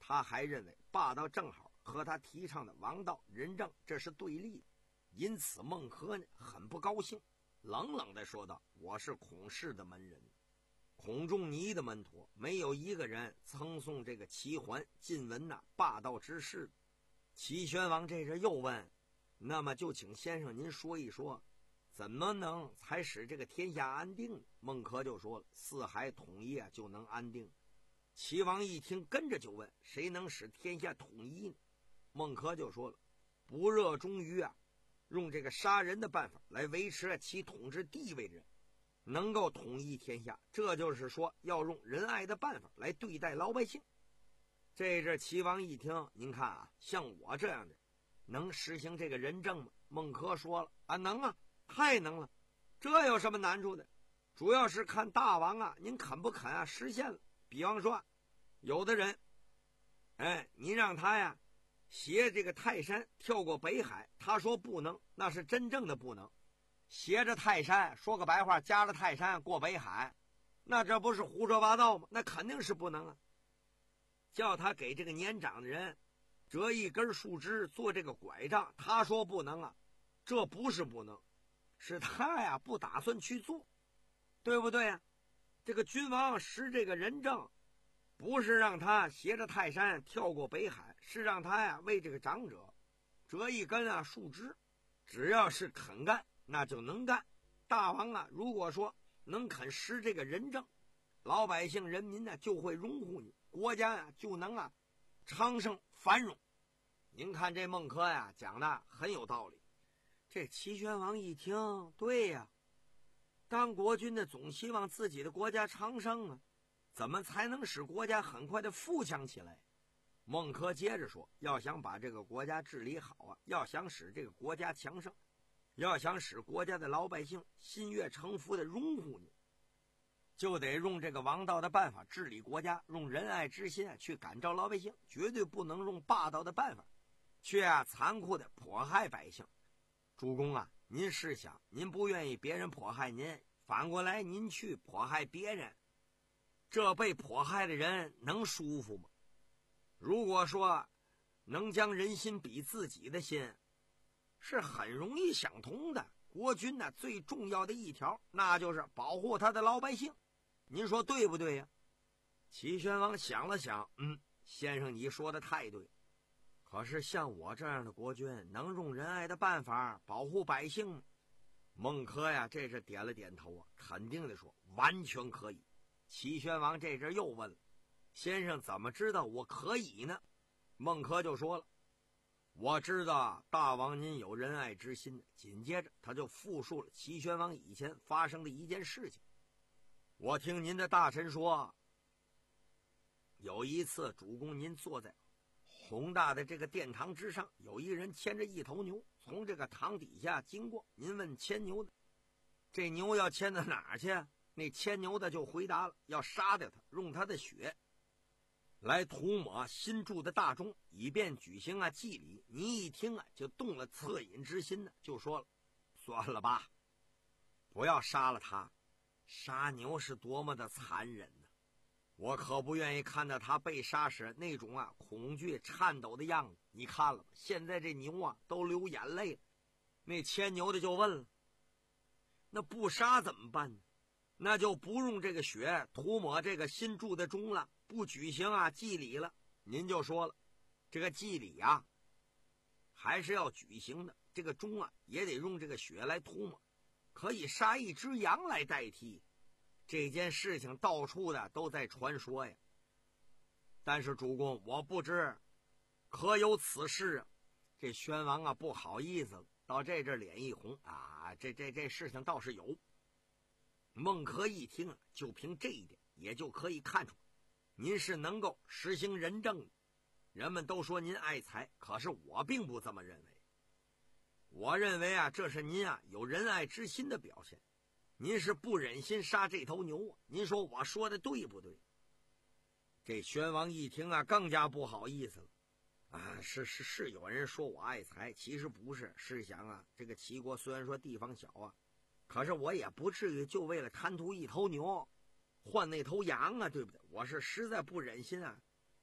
他还认为霸道正好和他提倡的王道仁政这是对立的，因此孟轲呢很不高兴，冷冷地说道：“我是孔氏的门人，孔仲尼的门徒，没有一个人曾送这个齐桓晋文呐霸道之事。”齐宣王这阵又问：“那么就请先生您说一说，怎么能才使这个天下安定呢？”孟轲就说了：“四海统一啊，就能安定。”齐王一听，跟着就问：“谁能使天下统一呢？”孟轲就说了：“不热衷于啊，用这个杀人的办法来维持其统治地位的人，能够统一天下。这就是说，要用仁爱的办法来对待老百姓。”这阵齐王一听，您看啊，像我这样的能实行这个仁政吗？孟轲说了：“啊，能啊，太能了，这有什么难处的？主要是看大王啊，您肯不肯啊实现了。比方说，有的人，哎，您让他呀携这个泰山跳过北海，他说不能，那是真正的不能。携着泰山，说个白话，夹着泰山过北海，那这不是胡说八道吗？那肯定是不能啊。叫他给这个年长的人折一根树枝做这个拐杖，他说不能啊，这不是不能，是他呀不打算去做，对不对呀？这个君王实这个仁政，不是让他携着泰山跳过北海，是让他呀为这个长者折一根啊树枝。只要是肯干，那就能干。大王啊，如果说能肯实这个仁政，老百姓人民呢就会拥护你，国家呀就能啊昌盛繁荣。您看这孟轲呀讲的很有道理。这齐宣王一听，对呀，当国君的总希望自己的国家昌盛啊，怎么才能使国家很快的富强起来？孟轲接着说，要想把这个国家治理好啊，要想使这个国家强盛，要想使国家的老百姓心悦诚服的拥护你，就得用这个王道的办法治理国家，用仁爱之心啊去感召老百姓，绝对不能用霸道的办法去啊残酷的迫害百姓。主公啊，您试想，您不愿意别人迫害您，反过来您去迫害别人，这被迫害的人能舒服吗？如果说能将人心比自己的心，是很容易想通的。国君呢最重要的一条，那就是保护他的老百姓，您说对不对呀？齐宣王想了想，嗯，先生你说的太对，可是像我这样的国君能用仁爱的办法保护百姓吗？孟轲呀这是点了点头啊，肯定的说完全可以。齐宣王这阵又问了，先生怎么知道我可以呢？孟轲就说了，我知道大王您有仁爱之心。紧接着他就复述了齐宣王以前发生的一件事情。我听您的大臣说，有一次主公您坐在宏大的这个殿堂之上，有一人牵着一头牛从这个堂底下经过，您问牵牛的，这牛要牵到哪儿去？那牵牛的就回答了，要杀掉他，用他的血来涂抹新筑的大钟，以便举行啊祭礼。你一听啊就动了恻隐之心呢，就说了，算了吧，不要杀了他，杀牛是多么的残忍呢、啊！我可不愿意看到他被杀时那种啊恐惧颤抖的样子。你看了吧，现在这牛啊都流眼泪了。那牵牛的就问了，那不杀怎么办呢？那就不用这个血涂抹这个新筑的钟了，不举行啊祭礼了。您就说了，这个祭礼啊还是要举行的，这个钟啊也得用这个血来涂抹，可以杀一只羊来代替。这件事情到处的都在传说呀，但是主公我不知可有此事啊。这宣王啊不好意思了，到这阵脸一红啊，这这这事情倒是有。孟轲一听啊，就凭这一点也就可以看出您是能够实行仁政的。人们都说您爱财，可是我并不这么认为。我认为啊，这是您啊有仁爱之心的表现。您是不忍心杀这头牛啊，您说我说的对不对？这宣王一听啊，更加不好意思了啊！是是是，有人说我爱财，其实不是。试想啊，这个齐国虽然说地方小啊，可是我也不至于就为了贪图一头牛换那头羊啊，对不对？我是实在不忍心啊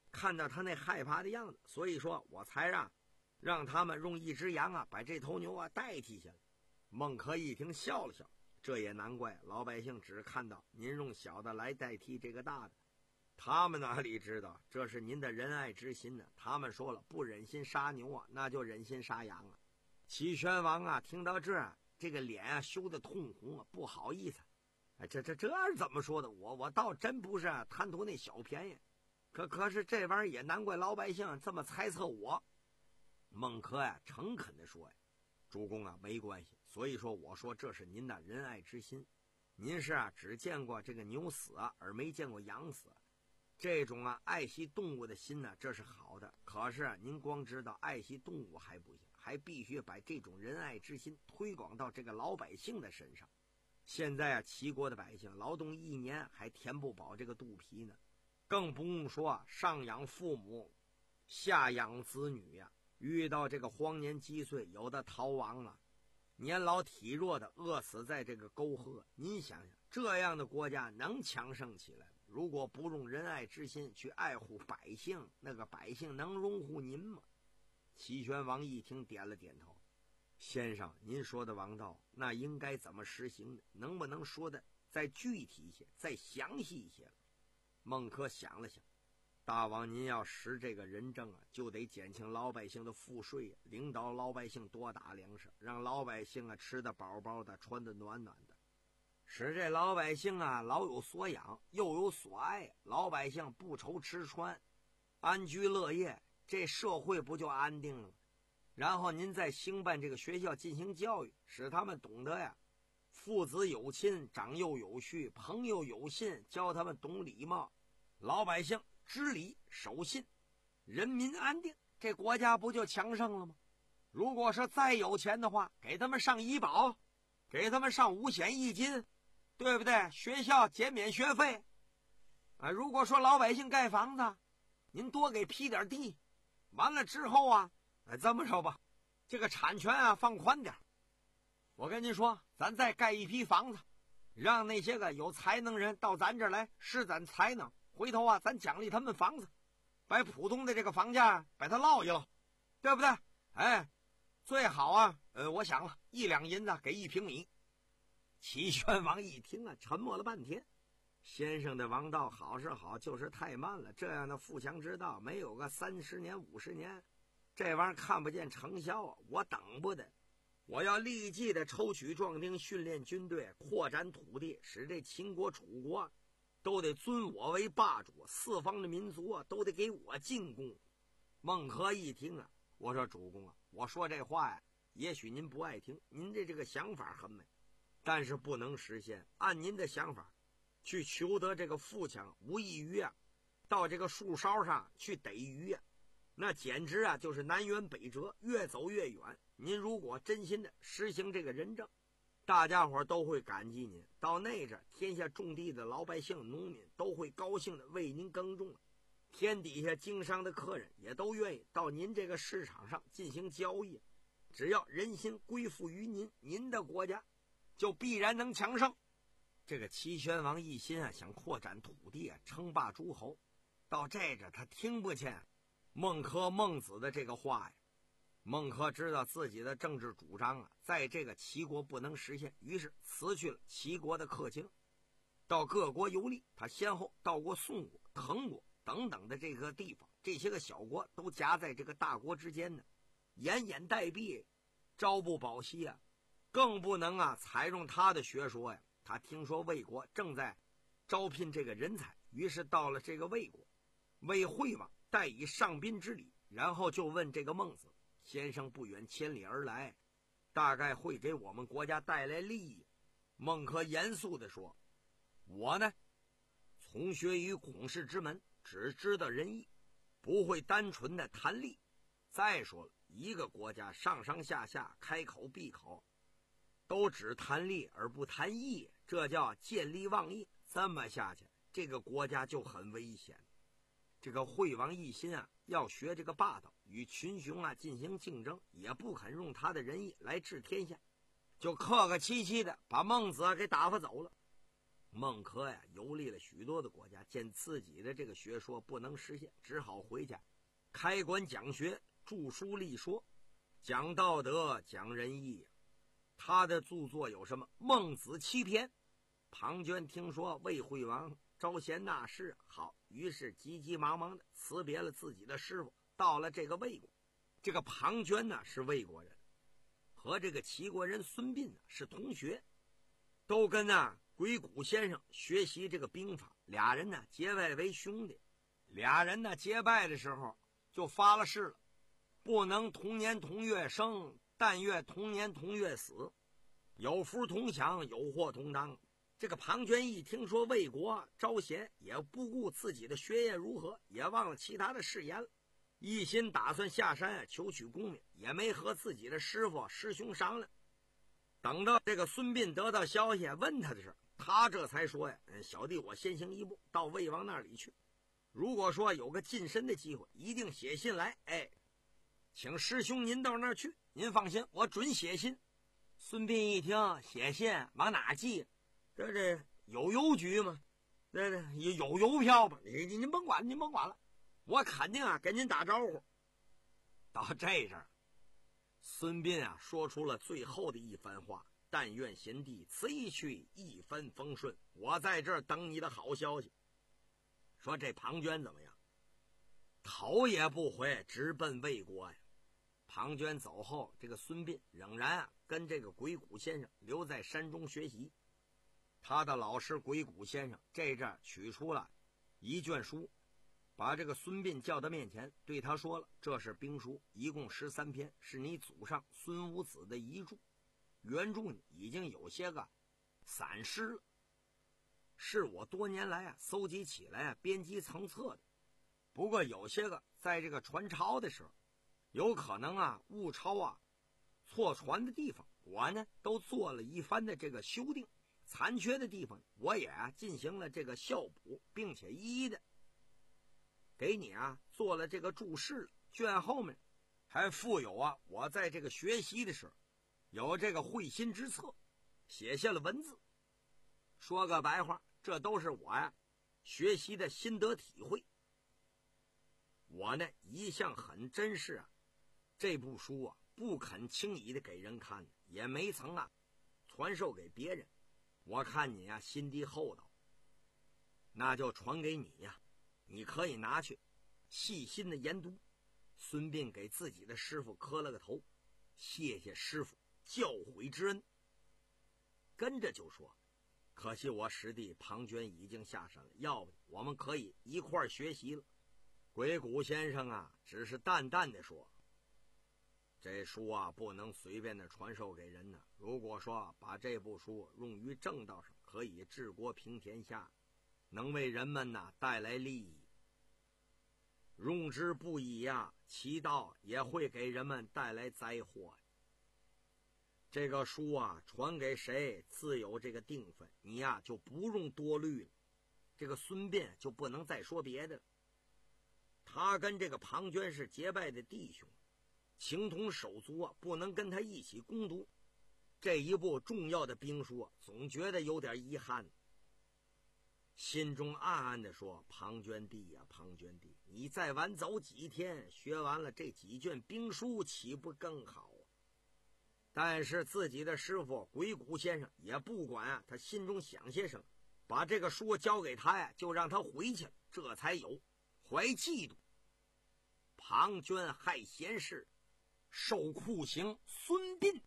看到他那害怕的样子，所以说我才让让他们用一只羊啊把这头牛啊代替下来。孟轲一听笑了笑，这也难怪，老百姓只看到您用小的来代替这个大的，他们哪里知道这是您的仁爱之心呢？他们说了，不忍心杀牛啊，那就忍心杀羊啊。齐宣王啊听到这儿，这个脸啊羞得通红啊，不好意思。哎，这这这是怎么说的？我我倒真不是啊贪图那小便宜，可可是这玩意儿也难怪老百姓这么猜测我。孟轲呀、啊、诚恳地说呀，主公啊，没关系。所以说我说这是您的仁爱之心。您是啊只见过这个牛死啊，而没见过羊死。这种啊爱惜动物的心呢，这是好的。可是啊，您光知道爱惜动物还不行，还必须把这种仁爱之心推广到这个老百姓的身上。现在啊，齐国的百姓劳动一年还填不饱这个肚皮呢，更不用说啊上养父母，下养子女呀、啊。遇到这个荒年积岁，有的逃亡了，年老体弱的饿死在这个沟壑。您想想，这样的国家能强盛起来吗？如果不用仁爱之心去爱护百姓，那个百姓能容护您吗？齐宣王一听点了点头，先生，您说的王道，那应该怎么实行呢？能不能说的再具体一些，再详细一些？孟轲想了想，大王您要实这个仁政啊，就得减轻老百姓的赋税，领导老百姓多打粮食，让老百姓啊吃得饱饱的，穿得暖暖的，使这老百姓啊老有所养，又有所爱，老百姓不愁吃穿，安居乐业，这社会不就安定了吗？然后您再兴办这个学校进行教育，使他们懂得呀父子有亲，长幼有序，朋友有信，教他们懂礼貌，老百姓知礼守信，人民安定，这国家不就强盛了吗？如果是再有钱的话，给他们上医保，给他们上五险一金，对不对？学校减免学费啊。如果说老百姓盖房子，您多给批点地，完了之后啊哎，这么说吧，这个产权啊放宽点，我跟您说，咱再盖一批房子，让那些个有才能人到咱这儿来施展才能，回头啊咱奖励他们房子，把普通的这个房价把它落一落，对不对？哎，最好啊呃，我想了一两银子给一平米。齐宣王一听啊沉默了半天，先生的王道好是好，就是太慢了，这样的富强之道没有个三十年五十年，这玩意儿看不见成效啊，我等不得。我要立即的抽取壮丁，训练军队，扩展土地，使这秦国楚国都得尊我为霸主，四方的民族啊都得给我进贡。孟轲一听啊，我说主公啊，我说这话呀，也许您不爱听，您的这个想法很美，但是不能实现。按您的想法去求得这个富强，无异于啊到这个树梢上去逮鱼啊，那简直啊就是南辕北辙，越走越远。您如果真心的实行这个仁政，大家伙都会感激您，到那阵天下种地的老百姓农民都会高兴的为您耕种，天底下经商的客人也都愿意到您这个市场上进行交易。只要人心归附于您，您的国家就必然能强盛。这个齐宣王一心啊想扩展土地啊，称霸诸侯，到这阵他听不见孟轲孟子的这个话呀。孟轲知道自己的政治主张啊在这个齐国不能实现，于是辞去了齐国的客卿，到各国游历。他先后到过宋国、滕国等等的这个地方，这些个小国都夹在这个大国之间呢，奄奄待毙，朝不保夕啊，更不能啊采用他的学说呀。他听说魏国正在招聘这个人才，于是到了这个魏国，为惠王代以上宾之礼，然后就问这个孟子，先生不远千里而来，大概会给我们国家带来利益。孟轲严肃地说，我呢从学于孔氏之门，只知道仁义，不会单纯的谈利。再说了，一个国家上上下下开口闭口都只谈利而不谈义，这叫见利忘义。这么下去，这个国家就很危险。这个惠王一心啊要学这个霸道，与群雄啊进行竞争，也不肯用他的仁义来治天下，就客客气气的把孟子啊给打发走了。 孟轲呀游历了许多的国家，见自己的这个学说不能实现，只好回家开馆讲学，著书立说，讲道德，讲仁义。他的著作有什么？孟子七篇。庞涓听说魏惠王招贤纳士，好，于是急急忙忙的辞别了自己的师傅，到了这个魏国。这个庞涓呢是魏国人，和这个齐国人孙膑呢是同学，都跟呢鬼谷先生学习这个兵法，俩人呢结拜为兄弟。俩人呢结拜的时候就发了誓了，不能同年同月生，但愿同年同月死，有福同享，有祸同当。这个庞涓一听说魏国招贤，也不顾自己的学业如何，也忘了其他的誓言了，一心打算下山求取功名，也没和自己的师傅师兄商量。等到这个孙膑得到消息问他的时候，他这才说呀，小弟我先行一步到魏王那里去，如果说有个晋升的机会，一定写信来，哎，请师兄您到那儿去，您放心，我准写信。孙膑一听写信往哪寄，这这有邮局吗？这这有邮票吗？您您甭管，您甭管了，我肯定啊跟您打招呼。到这阵儿，孙膑啊说出了最后的一番话：但愿贤弟此一去，一帆风顺，我在这儿等你的好消息。说这庞涓怎么样？头也不回，直奔魏国呀。庞涓走后，这个孙膑仍然啊跟这个鬼谷先生留在山中学习。他的老师鬼谷先生这阵取出了一卷书，把这个孙膑叫到面前，对他说了：这是兵书，一共十三篇，是你祖上孙武子的遗著，原著呢已经有些个散失了，是我多年来啊搜集起来啊编辑成册的。不过有些个在这个传抄的时候，有可能啊误抄啊错传的地方，我呢都做了一番的这个修订，残缺的地方我也啊进行了这个校补，并且一一的给你啊做了这个注释了。卷后面还附有啊我在这个学习的时候有这个会心之策，写下了文字。说个白话，这都是我呀学习的心得体会。我呢一向很珍视啊这部书啊，不肯轻易的给人看，也没曾啊传授给别人。我看你呀心地厚道，那就传给你呀，你可以拿去细心的研读。孙膑给自己的师傅磕了个头，谢谢师傅教诲之恩。跟着就说：可惜我师弟庞涓已经下山了，要不我们可以一块儿学习了。鬼谷先生啊只是淡淡的说：这书啊不能随便的传授给人呢，如果说把这部书用于正道上，可以治国平天下，能为人们呢带来利益。用之不以呀，其道也会给人们带来灾祸。这个书啊传给谁自有这个定分，你呀就不用多虑了。这个孙膑就不能再说别的了，他跟这个庞涓是结拜的弟兄，情同手足啊，不能跟他一起攻读这一部重要的兵书啊，总觉得有点遗憾。心中暗暗地说：庞涓弟呀、啊、庞涓弟，你再晚走几天，学完了这几卷兵书岂不更好啊？但是自己的师傅鬼谷先生也不管啊他心中想些什么，把这个书交给他呀，就让他回去了。这才有怀嫉妒，庞涓害贤士，受酷刑，孙膑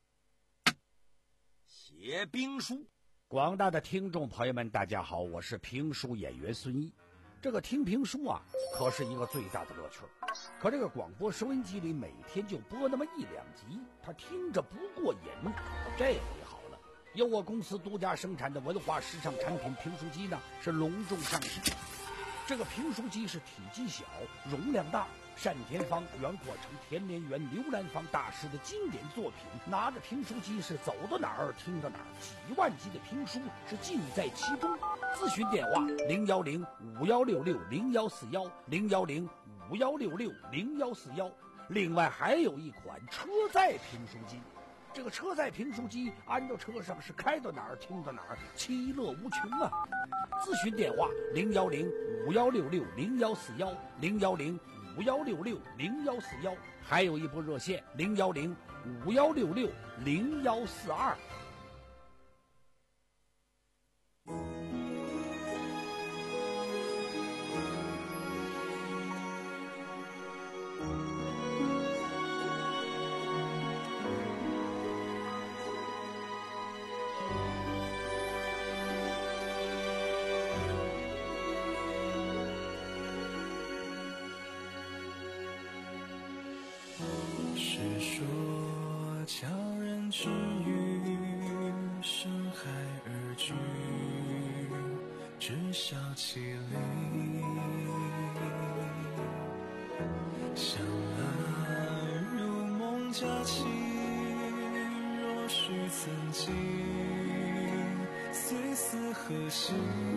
写兵书。 广大的听众朋友们大家好，我是评书演员孙一。这个听评书啊可是一个最大的乐趣，可这个广播收音机里每天就播那么一两集，他听着不过瘾。这回好了，由我公司独家生产的文化时尚产品评书机呢是隆重上市。这个评书机是体积小，容量大，单田芳、袁阔成、田连元、刘兰芳大师的经典作品，拿着评书机是走到哪儿听到哪儿，几万集的评书是尽在其中。咨询电话零幺零五幺六六零幺四幺零幺零五幺六六零幺四幺。另外还有一款车载评书机， 这个车载评书机安到车上是开到哪儿听到哪儿，其乐无穷啊！咨询电话零幺零五幺六六零幺四幺零幺零五幺六六零幺四幺，还有一部热线零幺零五幺六六零幺四二。 是说悄然之语，深海而居，知晓其理。想来如梦佳期，若须曾经，虽似何夕？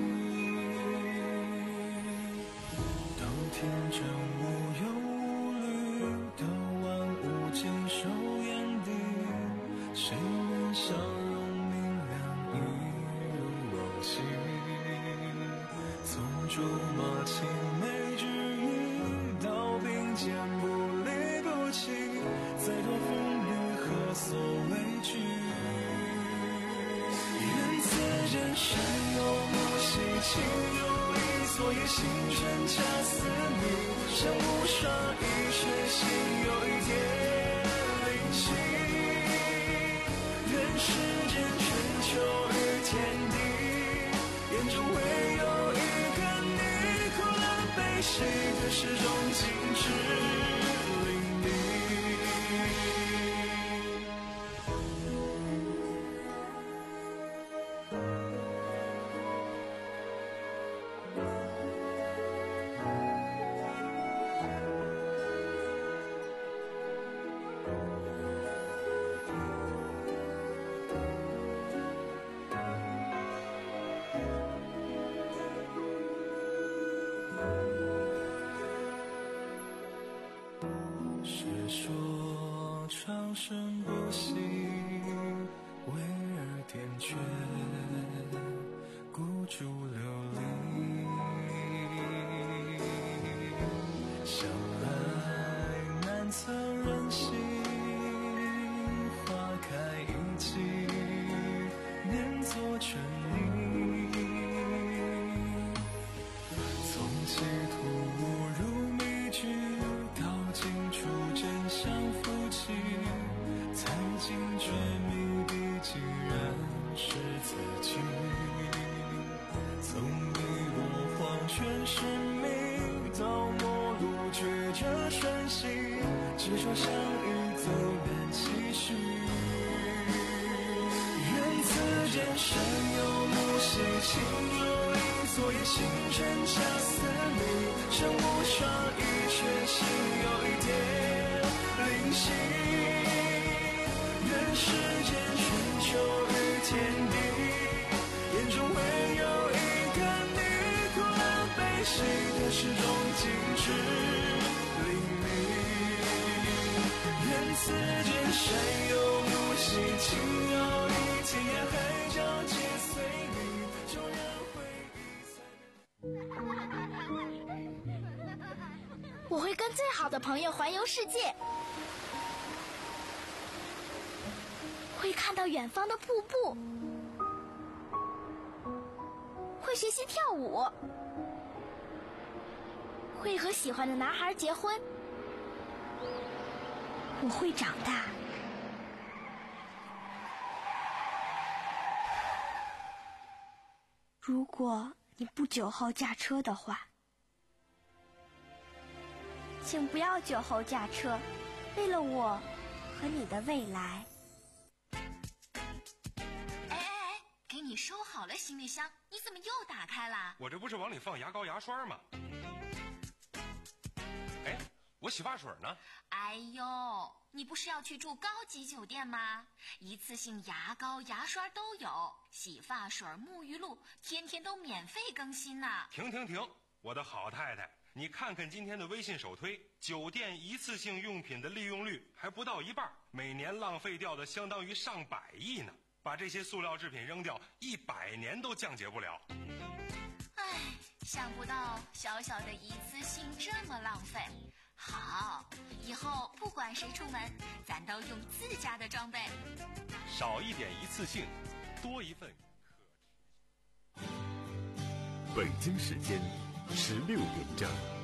当天真无忧无虑，到万物尽收眼底，谁人笑容明亮，一如往昔。从竹马青梅之意，到并肩不离不弃，再多风雨何所畏惧？愿此人生有无喜，情有意，昨夜星辰恰似你。山无双，一却心有一点灵犀。愿世间春秋与天地，眼中唯有一个你。苦乐悲喜的始终尽致淋漓。是说长生不息，为尔点缀，孤注流离。想来难测人心，花开一季，念作春泥。从企图误入迷局，到尽处真相浮起，才惊觉谜底竟然是自己。从一落黄泉是迷，到陌路觉着瞬息，执着相遇走远期许。愿此人生有无喜，情有意，昨夜星辰恰似你。山无双，一却心有一点灵犀。愿世间春秋与天地，眼中唯有一个你。苦乐悲喜的始终尽致淋漓。愿此间山有无喜，情有意，天涯海角皆随你。纵然回忆我会跟最好的朋友环游世界，会看到远方的瀑布，会学习跳舞，会和喜欢的男孩结婚。我会长大。如果你不酒后驾车的话，请不要酒后驾车，为了我和你的未来。 哎哎哎，给你收好了行李箱，你怎么又打开了？ 我这不是往里放牙膏牙刷吗？哎，我洗发水呢？ 哎呦，你不是要去住高级酒店吗？一次性牙膏牙刷都有，洗发水沐浴露天天都免费更新呢。 停停停，我的好太太， 你看看今天的微信首推，酒店一次性用品的利用率还不到一半，每年浪费掉的相当于上百亿呢。把这些塑料制品扔掉，一百年都降解不了。 唉，想不到小小的一次性这么浪费。好，以后不管谁出门，咱都用自家的装备。 少一点一次性，多一份可持续。 北京时间十六点整。